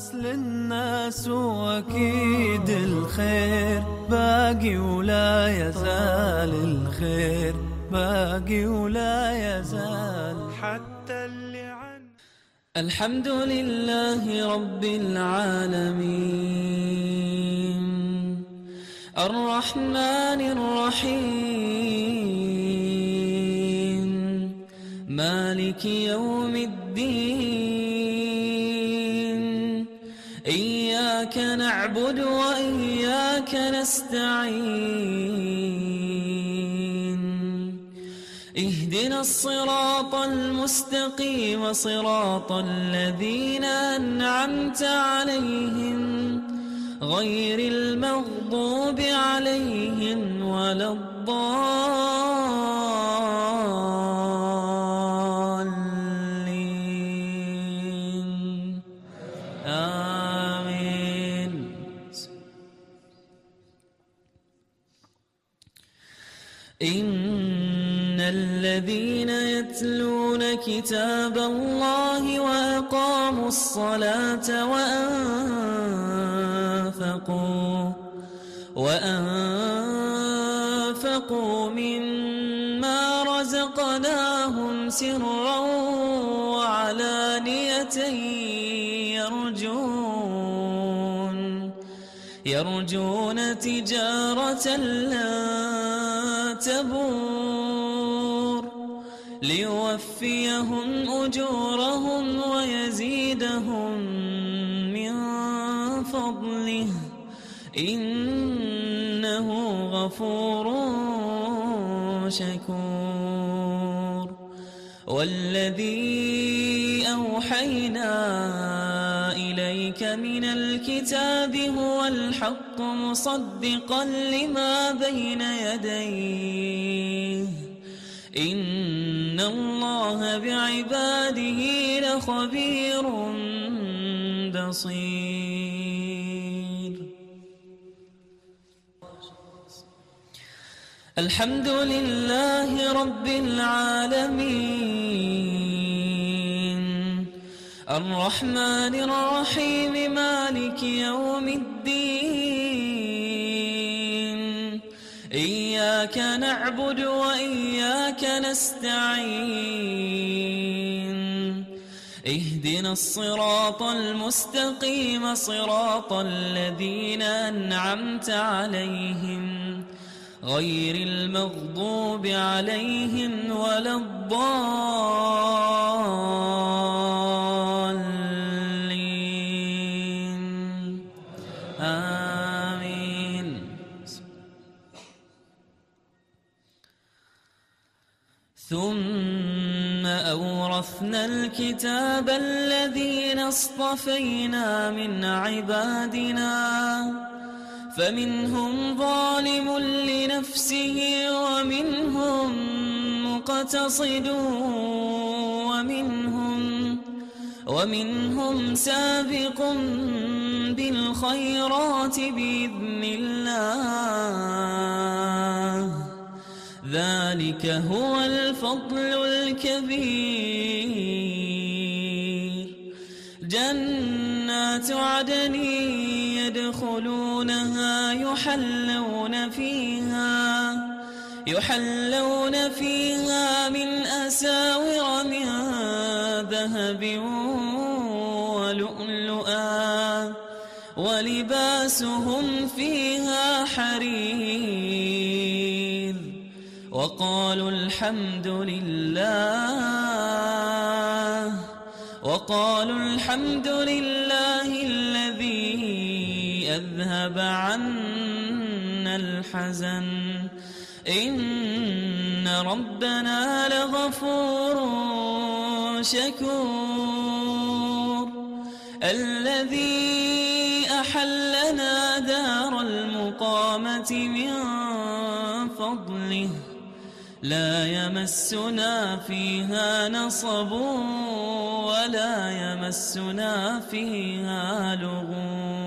الناس للناس وأكيد الخير باقي ولا يزال، الخير باقي ولا يزال حتى اللي عن. الحمد لله رب العالمين الرحمن الرحيم مالك يوم الدين، إياك نعبد وإياك نستعين، اهدنا الصراط المستقيم صراط الذين أنعمت عليهم غير المغضوب عليهم ولا الضالين آمين. إن الذين يتلون كتاب الله وأقاموا الصلاة وأنفقوا ممما رزقناهم سرا وعلانية يرجون تجارة لن تبور ليوفيهم أجورهم ويزيدهم من فضله إنه غفور شكور. والذي أوحينا إليك من الكتاب هو الحق مصدقا لما بين يديه إن الله بعباده لخبير بصير. الحمد لله رب العالمين الرحمن الرحيم مالك يوم الدين، إياك نعبد وإياك نستعين، اهدنا الصراط المستقيم صراط الذين أنعمت عليهم غير المغضوب عليهم ولا الضالين آمين. ثم أورثنا الكتاب الذين اصطفينا من عبادنا فمنهم ظالم لنفسه ومنهم مقتصد ومنهم سابق بالخيرات بإذن الله ذلك هو الفضل الكبير. جنات عدن يدخلونها يحلون فيها من أساور من ذهب ولؤلؤا ولباسهم فيها حرير. وقالوا الحمد لله الذي أذهب عنا الحزن إن ربنا لغفور شكور. الذي أحلنا دار المقامة من فضله لا يمسنا فيها نصب ولا يمسنا فيها لغوب.